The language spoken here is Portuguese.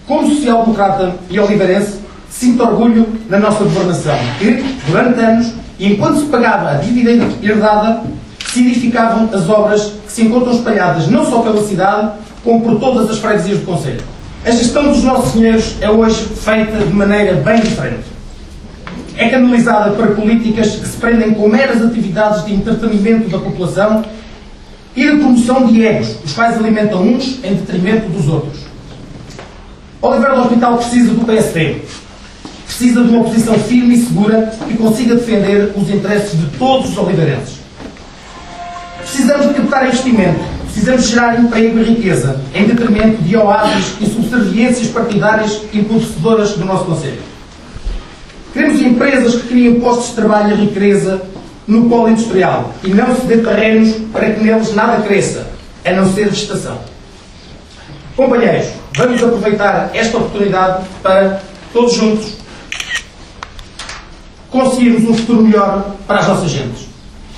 Como social-democrata e oliveirense, sinto orgulho na nossa governação, que, durante anos, e enquanto se pagava a dívida herdada, se edificavam as obras que se encontram espalhadas não só pela cidade, como por todas as freguesias do concelho. A gestão dos nossos dinheiros é hoje feita de maneira bem diferente. É canalizada para políticas que se prendem com meras atividades de entretenimento da população e de promoção de egos, os quais alimentam uns em detrimento dos outros. Oliveira do Hospital precisa do PSD. Precisa de uma oposição firme e segura que consiga defender os interesses de todos os oliveirenses. Precisamos de captar investimento. Precisamos gerar emprego e riqueza, em detrimento de oásis e subserviências partidárias empobrecedoras do nosso concelho. Queremos empresas que criem postos de trabalho e riqueza no polo industrial e não se dê terrenos para que neles nada cresça, a não ser vegetação. Companheiros, vamos aproveitar esta oportunidade para, todos juntos, conseguirmos um futuro melhor para as nossas gentes.